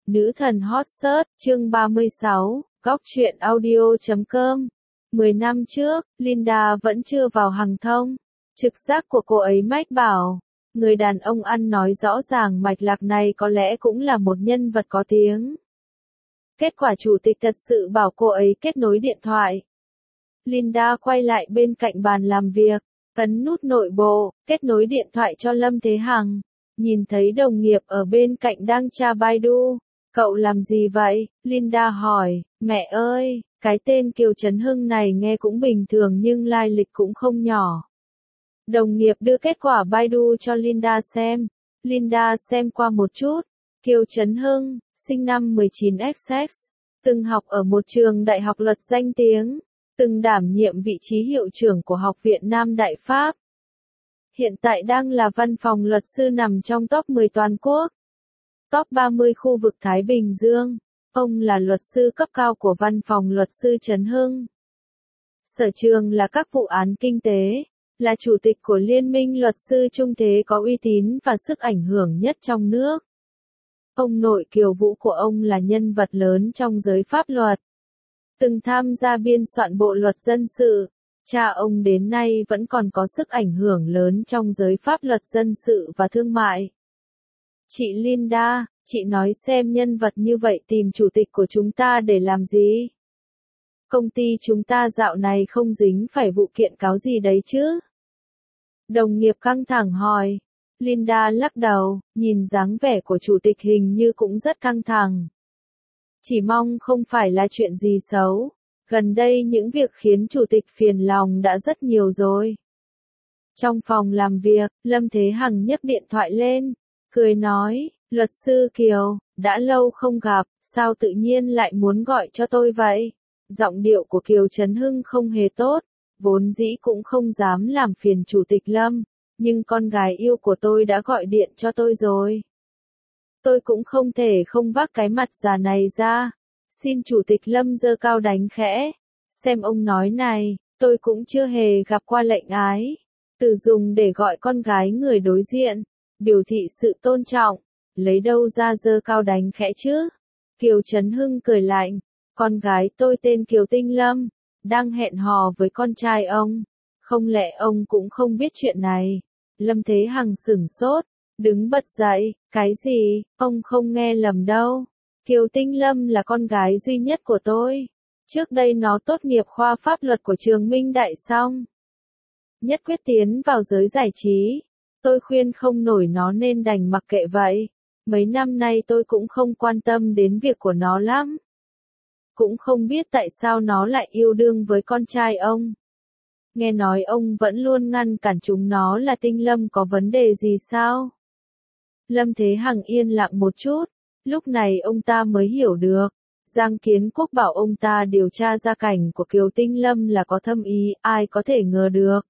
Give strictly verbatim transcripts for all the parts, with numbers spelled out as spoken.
Nữ thần hot search, chương ba mươi sáu, góc truyện audio chấm com. Mười năm trước, Linda vẫn chưa vào hàng thông. Trực giác của cô ấy mách bảo, người đàn ông ăn nói rõ ràng mạch lạc này có lẽ cũng là một nhân vật có tiếng. Kết quả chủ tịch thật sự bảo cô ấy kết nối điện thoại. Linda quay lại bên cạnh bàn làm việc, ấn nút nội bộ, kết nối điện thoại cho Lâm Thế Hằng. Nhìn thấy đồng nghiệp ở bên cạnh đang tra Baidu. Cậu làm gì vậy? Linda hỏi, mẹ ơi, cái tên Kiều Trấn Hưng này nghe cũng bình thường nhưng lai lịch cũng không nhỏ. Đồng nghiệp đưa kết quả Baidu cho Linda xem. Linda xem qua một chút. Kiều Trấn Hưng, sinh năm mười chín x x, từng học ở một trường đại học luật danh tiếng, từng đảm nhiệm vị trí hiệu trưởng của Học viện Nam Đại Pháp. Hiện tại đang là văn phòng luật sư nằm trong top mười toàn quốc. Top ba mươi khu vực Thái Bình Dương. Ông là luật sư cấp cao của văn phòng luật sư Trấn Hưng. Sở trường là các vụ án kinh tế, là chủ tịch của Liên minh luật sư trung thế có uy tín và sức ảnh hưởng nhất trong nước. Ông nội Kiều Vũ của ông là nhân vật lớn trong giới pháp luật. Từng tham gia biên soạn bộ luật dân sự. Cha ông đến nay vẫn còn có sức ảnh hưởng lớn trong giới pháp luật dân sự và thương mại. Chị Linda, chị nói xem nhân vật như vậy tìm chủ tịch của chúng ta để làm gì? Công ty chúng ta dạo này không dính phải vụ kiện cáo gì đấy chứ? Đồng nghiệp căng thẳng hỏi. Linda lắc đầu, nhìn dáng vẻ của chủ tịch hình như cũng rất căng thẳng. Chỉ mong không phải là chuyện gì xấu. Gần đây những việc khiến chủ tịch phiền lòng đã rất nhiều rồi. Trong phòng làm việc, Lâm Thế Hằng nhấc điện thoại lên, cười nói, luật sư Kiều, đã lâu không gặp, sao tự nhiên lại muốn gọi cho tôi vậy? Giọng điệu của Kiều Trấn Hưng không hề tốt, vốn dĩ cũng không dám làm phiền chủ tịch Lâm, nhưng con gái yêu của tôi đã gọi điện cho tôi rồi. Tôi cũng không thể không vác cái mặt già này ra. Xin chủ tịch Lâm giơ cao đánh khẽ. Xem ông nói này, tôi cũng chưa hề gặp qua lệnh ái. Từ dùng để gọi con gái người đối diện, biểu thị sự tôn trọng, lấy đâu ra giơ cao đánh khẽ chứ? Kiều Trấn Hưng cười lạnh, con gái tôi tên Kiều Tinh Lâm, đang hẹn hò với con trai ông. Không lẽ ông cũng không biết chuyện này? Lâm Thế Hằng sửng sốt, đứng bật dậy, cái gì, ông không nghe lầm đâu. Kiều Tinh Lâm là con gái duy nhất của tôi. Trước đây nó tốt nghiệp khoa pháp luật của trường Minh Đại xong. Nhất quyết tiến vào giới giải trí. Tôi khuyên không nổi nó nên đành mặc kệ vậy. Mấy năm nay tôi cũng không quan tâm đến việc của nó lắm. Cũng không biết tại sao nó lại yêu đương với con trai ông. Nghe nói ông vẫn luôn ngăn cản chúng nó là Tinh Lâm có vấn đề gì sao? Lâm Thế Hằng yên lặng một chút. Lúc này ông ta mới hiểu được, Giang Kiến Quốc bảo ông ta điều tra gia cảnh của Kiều Tinh Lâm là có thâm ý, ai có thể ngờ được.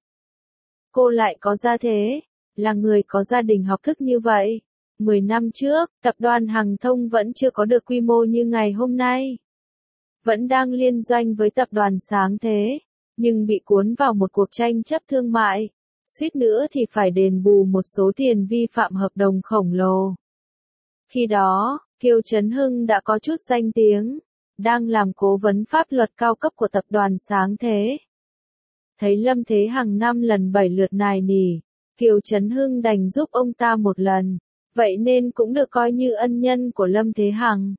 Cô lại có gia thế, là người có gia đình học thức như vậy. Mười năm trước, tập đoàn Hàng Thông vẫn chưa có được quy mô như ngày hôm nay. Vẫn đang liên doanh với tập đoàn Sáng Thế, nhưng bị cuốn vào một cuộc tranh chấp thương mại. Suýt nữa thì phải đền bù một số tiền vi phạm hợp đồng khổng lồ. Khi đó, Kiều Trấn Hưng đã có chút danh tiếng, đang làm cố vấn pháp luật cao cấp của tập đoàn Sáng Thế. Thấy Lâm Thế Hằng năm lần bảy lượt nài nỉ, Kiều Trấn Hưng đành giúp ông ta một lần, vậy nên cũng được coi như ân nhân của Lâm Thế Hằng.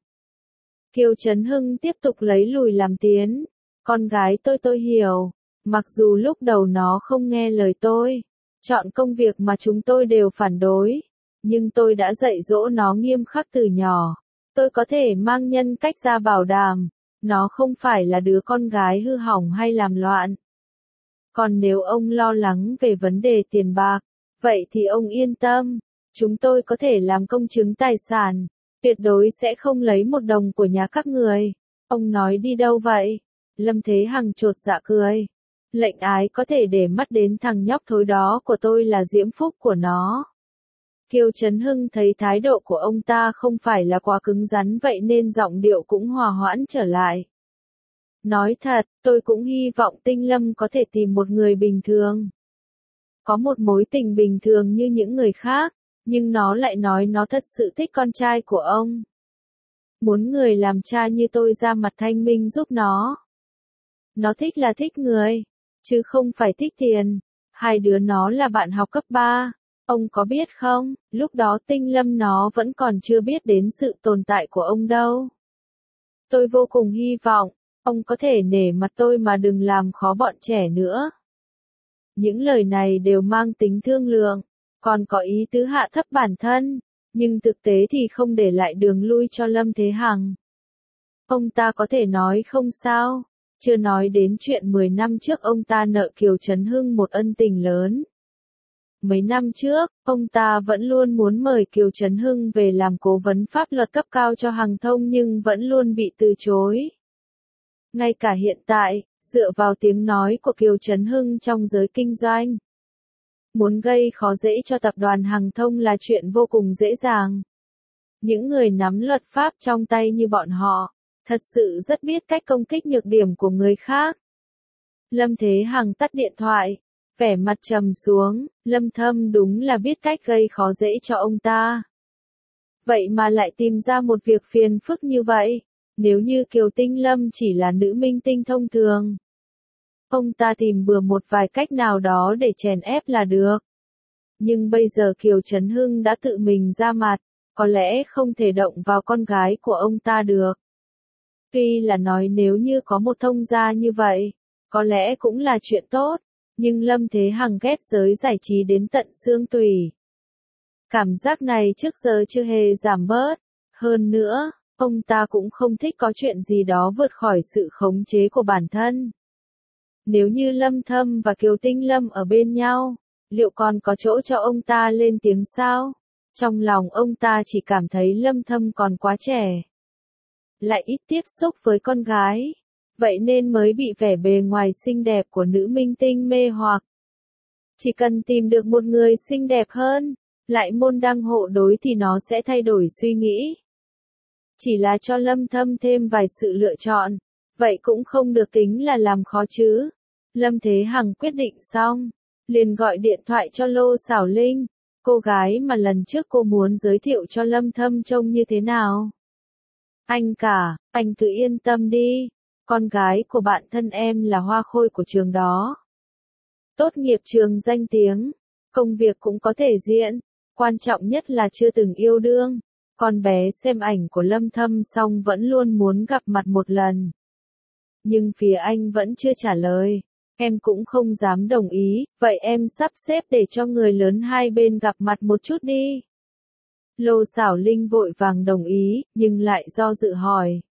Kiều Trấn Hưng tiếp tục lấy lùi làm tiến, con gái tôi tôi hiểu, mặc dù lúc đầu nó không nghe lời tôi, chọn công việc mà chúng tôi đều phản đối. Nhưng tôi đã dạy dỗ nó nghiêm khắc từ nhỏ. Tôi có thể mang nhân cách ra bảo đảm, nó không phải là đứa con gái hư hỏng hay làm loạn. Còn nếu ông lo lắng về vấn đề tiền bạc, vậy thì ông yên tâm, chúng tôi có thể làm công chứng tài sản, tuyệt đối sẽ không lấy một đồng của nhà các người. Ông nói đi đâu vậy? Lâm Thế Hằng chột dạ cười. Lệnh ái có thể để mắt đến thằng nhóc thối đó của tôi là diễm phúc của nó. Kiều Trấn Hưng thấy thái độ của ông ta không phải là quá cứng rắn vậy nên giọng điệu cũng hòa hoãn trở lại. Nói thật, tôi cũng hy vọng Tinh Lâm có thể tìm một người bình thường. Có một mối tình bình thường như những người khác, nhưng nó lại nói nó thật sự thích con trai của ông. Muốn người làm cha như tôi ra mặt thanh minh giúp nó. Nó thích là thích người, chứ không phải thích tiền. Hai đứa nó là bạn học cấp ba. Ông có biết không, lúc đó Tinh Lâm nó vẫn còn chưa biết đến sự tồn tại của ông đâu. Tôi vô cùng hy vọng, ông có thể nể mặt tôi mà đừng làm khó bọn trẻ nữa. Những lời này đều mang tính thương lượng, còn có ý tứ hạ thấp bản thân, nhưng thực tế thì không để lại đường lui cho Lâm Thế Hằng. Ông ta có thể nói không sao, chưa nói đến chuyện mười năm trước ông ta nợ Kiều Trấn Hưng một ân tình lớn. Mấy năm trước, ông ta vẫn luôn muốn mời Kiều Trấn Hưng về làm cố vấn pháp luật cấp cao cho Hằng Thông nhưng vẫn luôn bị từ chối. Ngay cả hiện tại, dựa vào tiếng nói của Kiều Trấn Hưng trong giới kinh doanh, muốn gây khó dễ cho tập đoàn Hằng Thông là chuyện vô cùng dễ dàng. Những người nắm luật pháp trong tay như bọn họ, thật sự rất biết cách công kích nhược điểm của người khác. Lâm Thế Hằng tắt điện thoại, vẻ mặt trầm xuống, Lâm Thâm đúng là biết cách gây khó dễ cho ông ta. Vậy mà lại tìm ra một việc phiền phức như vậy, nếu như Kiều Tinh Lâm chỉ là nữ minh tinh thông thường. Ông ta tìm bừa một vài cách nào đó để chèn ép là được. Nhưng bây giờ Kiều Trấn Hưng đã tự mình ra mặt, có lẽ không thể động vào con gái của ông ta được. Tuy là nói nếu như có một thông gia như vậy, có lẽ cũng là chuyện tốt, nhưng Lâm Thế Hằng ghét giới giải trí đến tận xương tủy. Cảm giác này trước giờ chưa hề giảm bớt, hơn nữa, ông ta cũng không thích có chuyện gì đó vượt khỏi sự khống chế của bản thân. Nếu như Lâm Thâm và Kiều Tinh Lâm ở bên nhau, liệu còn có chỗ cho ông ta lên tiếng sao? Trong lòng ông ta chỉ cảm thấy Lâm Thâm còn quá trẻ, lại ít tiếp xúc với con gái, vậy nên mới bị vẻ bề ngoài xinh đẹp của nữ minh tinh mê hoặc. Chỉ cần tìm được một người xinh đẹp hơn, lại môn đăng hộ đối thì nó sẽ thay đổi suy nghĩ. Chỉ là cho Lâm Thâm thêm vài sự lựa chọn, vậy cũng không được tính là làm khó chứ. Lâm Thế Hằng quyết định xong, liền gọi điện thoại cho Lô Xảo Linh, cô gái mà lần trước cô muốn giới thiệu cho Lâm Thâm trông như thế nào. Anh cả, anh cứ yên tâm đi, con gái của bạn thân em là hoa khôi của trường đó. Tốt nghiệp trường danh tiếng, công việc cũng có thể diện, quan trọng nhất là chưa từng yêu đương. Con bé xem ảnh của Lâm Thâm xong vẫn luôn muốn gặp mặt một lần. Nhưng phía anh vẫn chưa trả lời, em cũng không dám đồng ý, vậy em sắp xếp để cho người lớn hai bên gặp mặt một chút đi. Lô Xảo Linh vội vàng đồng ý, nhưng lại do dự hỏi.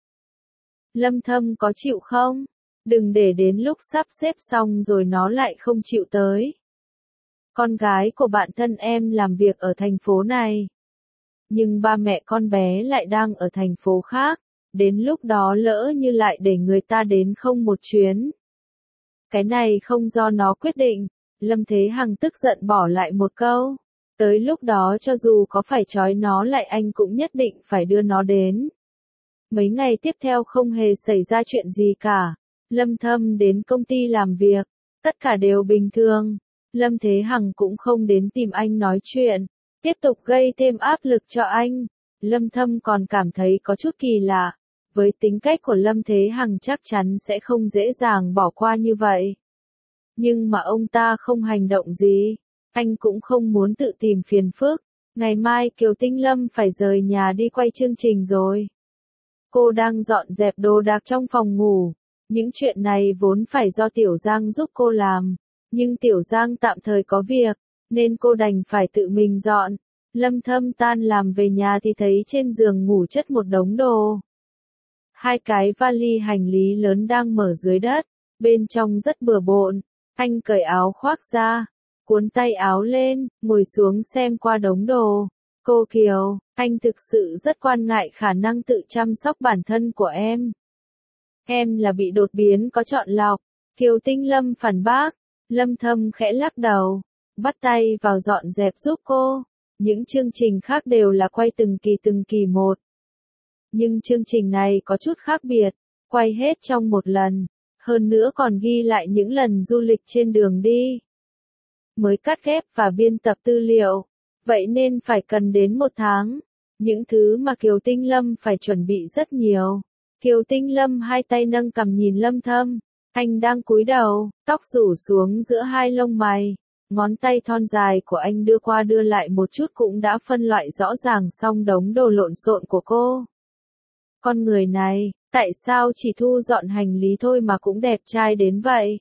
Lâm Thâm có chịu không? Đừng để đến lúc sắp xếp xong rồi nó lại không chịu tới. Con gái của bạn thân em làm việc ở thành phố này, nhưng ba mẹ con bé lại đang ở thành phố khác, đến lúc đó lỡ như lại để người ta đến không một chuyến. Cái này không do nó quyết định, Lâm Thế Hằng tức giận bỏ lại một câu. Tới lúc đó cho dù có phải trói nó lại anh cũng nhất định phải đưa nó đến. Mấy ngày tiếp theo không hề xảy ra chuyện gì cả. Lâm Thâm đến công ty làm việc, tất cả đều bình thường. Lâm Thế Hằng cũng không đến tìm anh nói chuyện, tiếp tục gây thêm áp lực cho anh. Lâm Thâm còn cảm thấy có chút kỳ lạ. Với tính cách của Lâm Thế Hằng chắc chắn sẽ không dễ dàng bỏ qua như vậy. Nhưng mà ông ta không hành động gì. Anh cũng không muốn tự tìm phiền phức. Ngày mai Kiều Tinh Lâm phải rời nhà đi quay chương trình rồi. Cô đang dọn dẹp đồ đạc trong phòng ngủ. Những chuyện này vốn phải do Tiểu Giang giúp cô làm. Nhưng Tiểu Giang tạm thời có việc, nên cô đành phải tự mình dọn. Lâm Thâm tan làm về nhà thì thấy trên giường ngủ chất một đống đồ. Hai cái vali hành lý lớn đang mở dưới đất, bên trong rất bừa bộn. Anh cởi áo khoác ra, cuốn tay áo lên, ngồi xuống xem qua đống đồ. Cô Kiều, anh thực sự rất quan ngại khả năng tự chăm sóc bản thân của em. Em là bị đột biến có chọn lọc. Kiều Tinh Lâm phản bác. Lâm Thâm khẽ lắc đầu, bắt tay vào dọn dẹp giúp cô. Những chương trình khác đều là quay từng kỳ từng kỳ một. Nhưng chương trình này có chút khác biệt, quay hết trong một lần, hơn nữa còn ghi lại những lần du lịch trên đường đi. Mới cắt ghép và biên tập tư liệu, vậy nên phải cần đến một tháng. Những thứ mà Kiều Tinh Lâm phải chuẩn bị rất nhiều. Kiều Tinh Lâm hai tay nâng cằm nhìn Lâm Thâm. Anh đang cúi đầu, tóc rủ xuống giữa hai lông mày. Ngón tay thon dài của anh đưa qua đưa lại một chút cũng đã phân loại rõ ràng xong đống đồ lộn xộn của cô. Con người này, tại sao chỉ thu dọn hành lý thôi mà cũng đẹp trai đến vậy?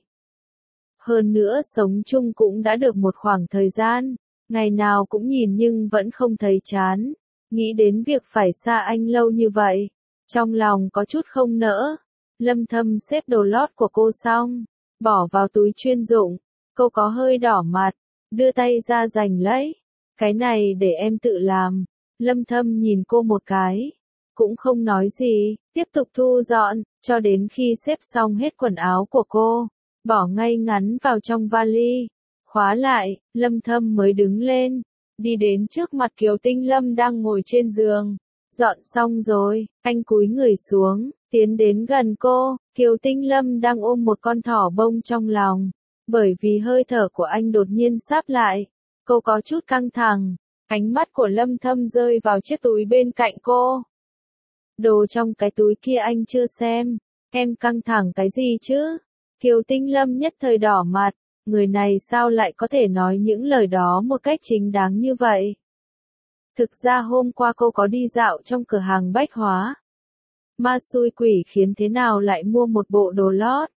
Hơn nữa sống chung cũng đã được một khoảng thời gian, ngày nào cũng nhìn nhưng vẫn không thấy chán. Nghĩ đến việc phải xa anh lâu như vậy, trong lòng có chút không nỡ. Lâm Thâm xếp đồ lót của cô xong, bỏ vào túi chuyên dụng. Cô có hơi đỏ mặt, đưa tay ra giành lấy. Cái này để em tự làm. Lâm Thâm nhìn cô một cái, cũng không nói gì, tiếp tục thu dọn, cho đến khi xếp xong hết quần áo của cô, bỏ ngay ngắn vào trong vali, khóa lại, Lâm Thâm mới đứng lên, đi đến trước mặt Kiều Tinh Lâm đang ngồi trên giường. Dọn xong rồi, anh cúi người xuống, tiến đến gần cô. Kiều Tinh Lâm đang ôm một con thỏ bông trong lòng. Bởi vì hơi thở của anh đột nhiên sáp lại, cô có chút căng thẳng. Ánh mắt của Lâm Thâm rơi vào chiếc túi bên cạnh cô. Đồ trong cái túi kia anh chưa xem. Em căng thẳng cái gì chứ? Kiều Tinh Lâm nhất thời đỏ mặt. Người này sao lại có thể nói những lời đó một cách chính đáng như vậy? Thực ra hôm qua cô có đi dạo trong cửa hàng bách hóa. Ma xui quỷ khiến thế nào lại mua một bộ đồ lót.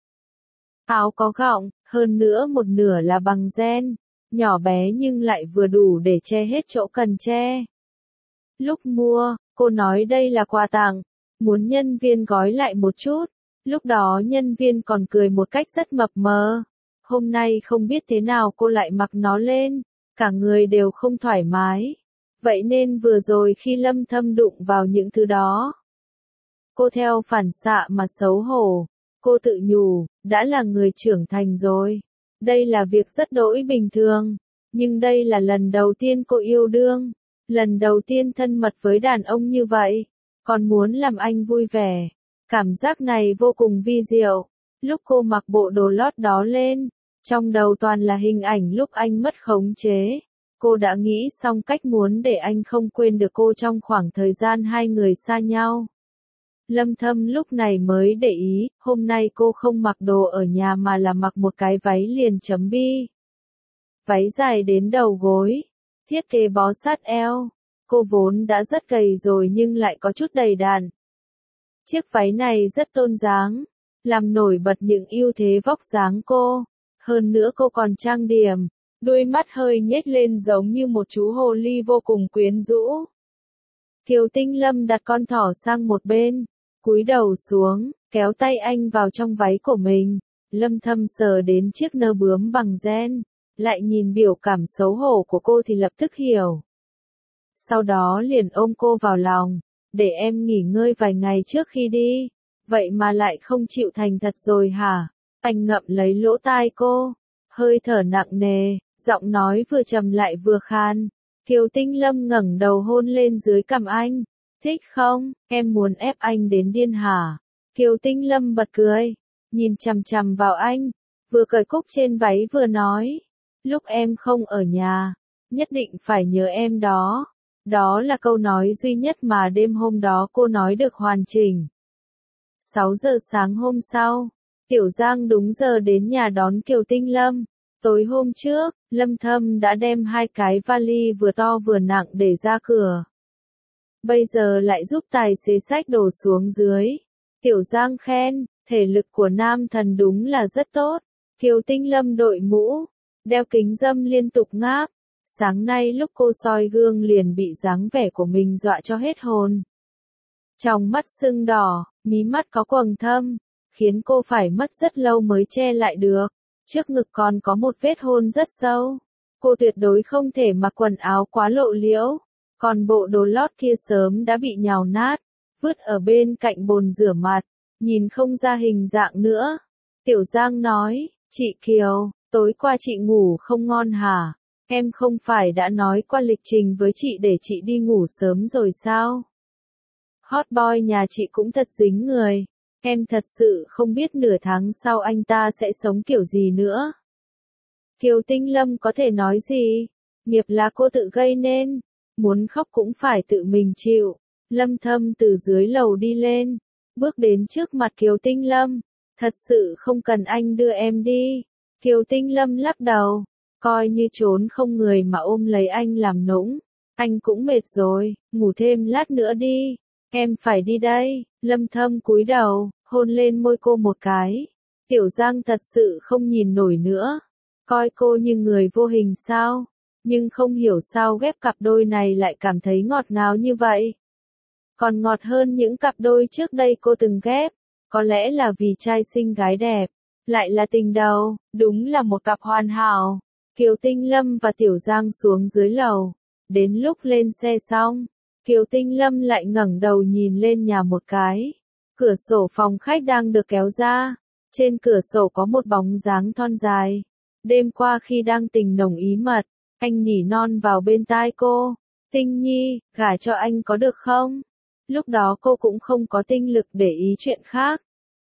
Áo có gọng, hơn nữa một nửa là bằng ren, nhỏ bé nhưng lại vừa đủ để che hết chỗ cần che. Lúc mua, cô nói đây là quà tặng, muốn nhân viên gói lại một chút. Lúc đó nhân viên còn cười một cách rất mập mờ. Hôm nay không biết thế nào cô lại mặc nó lên, cả người đều không thoải mái. Vậy nên vừa rồi khi Lâm Thâm đụng vào những thứ đó, cô theo phản xạ mà xấu hổ. Cô tự nhủ, đã là người trưởng thành rồi. Đây là việc rất đỗi bình thường. Nhưng đây là lần đầu tiên cô yêu đương. Lần đầu tiên thân mật với đàn ông như vậy. Còn muốn làm anh vui vẻ. Cảm giác này vô cùng vi diệu. Lúc cô mặc bộ đồ lót đó lên, trong đầu toàn là hình ảnh lúc anh mất khống chế. Cô đã nghĩ xong cách muốn để anh không quên được cô trong khoảng thời gian hai người xa nhau. Lâm Thâm lúc này mới để ý, hôm nay cô không mặc đồ ở nhà mà là mặc một cái váy liền chấm bi. Váy dài đến đầu gối, thiết kế bó sát eo. Cô vốn đã rất gầy rồi nhưng lại có chút đầy đặn. Chiếc váy này rất tôn dáng, làm nổi bật những ưu thế vóc dáng cô. Hơn nữa cô còn trang điểm, đôi mắt hơi nhếch lên giống như một chú hồ ly vô cùng quyến rũ. Kiều Tinh Lâm đặt con thỏ sang một bên, cúi đầu xuống, kéo tay anh vào trong váy của mình. Lâm Thâm sờ đến chiếc nơ bướm bằng ren, lại nhìn biểu cảm xấu hổ của cô thì lập tức hiểu. Sau đó liền ôm cô vào lòng, để em nghỉ ngơi vài ngày trước khi đi. Vậy mà lại không chịu thành thật rồi hả? Anh ngậm lấy lỗ tai cô, hơi thở nặng nề, giọng nói vừa trầm lại vừa khan. Kiều Tinh Lâm ngẩng đầu hôn lên dưới cằm anh. Thích không, em muốn ép anh đến điên hả? Kiều Tinh Lâm bật cười, nhìn chằm chằm vào anh, vừa cởi cúc trên váy vừa nói. Lúc em không ở nhà, nhất định phải nhớ em đó. Đó là câu nói duy nhất mà đêm hôm đó cô nói được hoàn chỉnh. sáu giờ sáng hôm sau, Tiểu Giang đúng giờ đến nhà đón Kiều Tinh Lâm. Tối hôm trước, Lâm Thâm đã đem hai cái vali vừa to vừa nặng để ra cửa. Bây giờ lại giúp tài xế xách đồ xuống dưới. Tiểu Giang khen, thể lực của nam thần đúng là rất tốt. Kiều Tinh Lâm đội mũ, đeo kính râm liên tục ngáp. Sáng nay lúc cô soi gương liền bị dáng vẻ của mình dọa cho hết hồn. Trong mắt sưng đỏ, mí mắt có quầng thâm, khiến cô phải mất rất lâu mới che lại được. Trước ngực còn có một vết hôn rất sâu. Cô tuyệt đối không thể mặc quần áo quá lộ liễu. Còn bộ đồ lót kia sớm đã bị nhào nát, vứt ở bên cạnh bồn rửa mặt, nhìn không ra hình dạng nữa. Tiểu Giang nói, chị Kiều, tối qua chị ngủ không ngon hả? Em không phải đã nói qua lịch trình với chị để chị đi ngủ sớm rồi sao? Hot boy nhà chị cũng thật dính người. Em thật sự không biết nửa tháng sau anh ta sẽ sống kiểu gì nữa. Kiều Tinh Lâm có thể nói gì? Nghiệp là cô tự gây nên. muốn khóc cũng phải tự mình chịu. Lâm Thâm từ dưới lầu đi lên, bước đến trước mặt Kiều Tinh Lâm. Thật sự không cần anh đưa em đi. Kiều Tinh Lâm lắc đầu, coi như trốn không người mà ôm lấy anh làm nũng. Anh cũng mệt rồi, ngủ thêm lát nữa đi. Em phải đi đây. Lâm Thâm cúi đầu, hôn lên môi cô một cái. Tiểu Giang thật sự không nhìn nổi nữa. Coi cô như người vô hình sao? Nhưng không hiểu sao ghép cặp đôi này lại cảm thấy ngọt ngào như vậy. Còn ngọt hơn những cặp đôi trước đây cô từng ghép. Có lẽ là vì trai xinh gái đẹp. Lại là tình đầu, đúng là một cặp hoàn hảo. Kiều Tinh Lâm và Tiểu Giang xuống dưới lầu. Đến lúc lên xe xong, Kiều Tinh Lâm lại ngẩng đầu nhìn lên nhà một cái. Cửa sổ phòng khách đang được kéo ra. Trên cửa sổ có một bóng dáng thon dài. Đêm qua khi đang tình nồng ý mật, anh nỉ non vào bên tai cô. Tinh Nhi, gả cho anh có được không? Lúc đó cô cũng không có tinh lực để ý chuyện khác.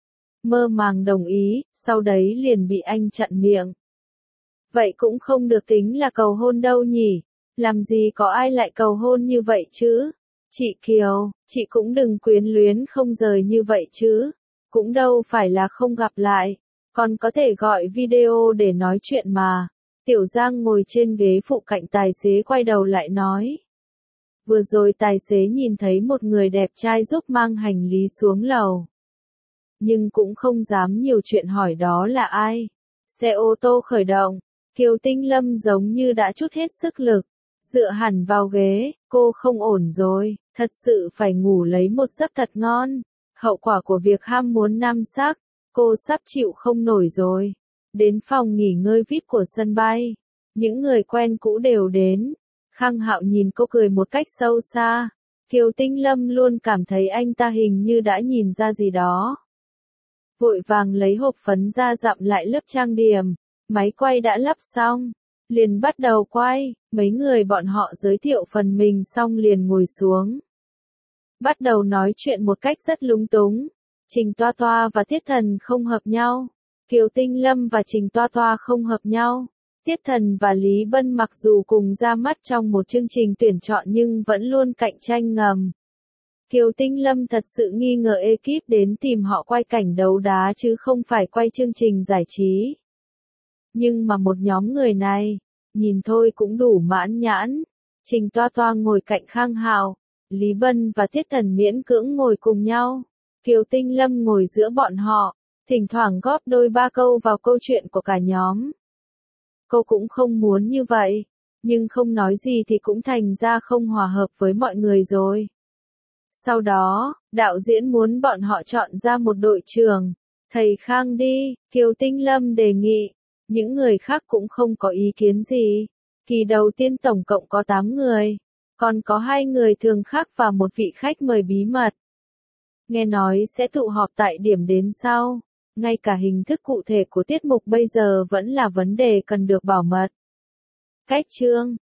Mơ màng đồng ý, sau đấy liền bị anh chặn miệng. Vậy cũng không được tính là cầu hôn đâu nhỉ? Làm gì có ai lại cầu hôn như vậy chứ? Chị Kiều, chị cũng đừng quyến luyến không rời như vậy chứ. Cũng đâu phải là không gặp lại. Còn có thể gọi video để nói chuyện mà. Tiểu Giang ngồi trên ghế phụ cạnh tài xế quay đầu lại nói. Vừa rồi tài xế nhìn thấy một người đẹp trai giúp mang hành lý xuống lầu. Nhưng cũng không dám nhiều chuyện hỏi đó là ai. Xe ô tô khởi động. Kiều Tinh Lâm giống như đã trút hết sức lực. Dựa hẳn vào ghế, cô không ổn rồi, thật sự phải ngủ lấy một giấc thật ngon. Hậu quả của việc ham muốn nam sắc, cô sắp chịu không nổi rồi. Đến phòng nghỉ ngơi vi ai pi của sân bay, những người quen cũ đều đến. Khang Hạo nhìn cô cười một cách sâu xa. Kiều Tinh Lâm luôn cảm thấy anh ta hình như đã nhìn ra gì đó. Vội vàng lấy hộp phấn ra dặm lại lớp trang điểm. Máy quay đã lắp xong, liền bắt đầu quay. Mấy người bọn họ giới thiệu phần mình xong liền ngồi xuống. Bắt đầu nói chuyện một cách rất lúng túng. Trình Toa Toa và Tiết Thần không hợp nhau. Kiều Tinh Lâm và Trình Toa Toa không hợp nhau. Tiết Thần và Lý Bân mặc dù cùng ra mắt trong một chương trình tuyển chọn nhưng vẫn luôn cạnh tranh ngầm. Kiều Tinh Lâm thật sự nghi ngờ ekip đến tìm họ quay cảnh đấu đá chứ không phải quay chương trình giải trí. Nhưng mà một nhóm người này, nhìn thôi cũng đủ mãn nhãn. Trình Toa Toa ngồi cạnh Khang Hạo, Lý Bân và Tiết Thần miễn cưỡng ngồi cùng nhau. Kiều Tinh Lâm ngồi giữa bọn họ, thỉnh thoảng góp đôi ba câu vào câu chuyện của cả nhóm. Cô cũng không muốn như vậy, nhưng không nói gì thì cũng thành ra không hòa hợp với mọi người rồi. Sau đó, đạo diễn muốn bọn họ chọn ra một đội trưởng. Thầy Khang đi, Kiều Tinh Lâm đề nghị. Những người khác cũng không có ý kiến gì. Kỳ đầu tiên tổng cộng có tám người. Còn có hai người thường khác và một vị khách mời bí mật. Nghe nói sẽ tụ họp tại điểm đến sau. Ngay cả hình thức cụ thể của tiết mục bây giờ vẫn là vấn đề cần được bảo mật. Cách chương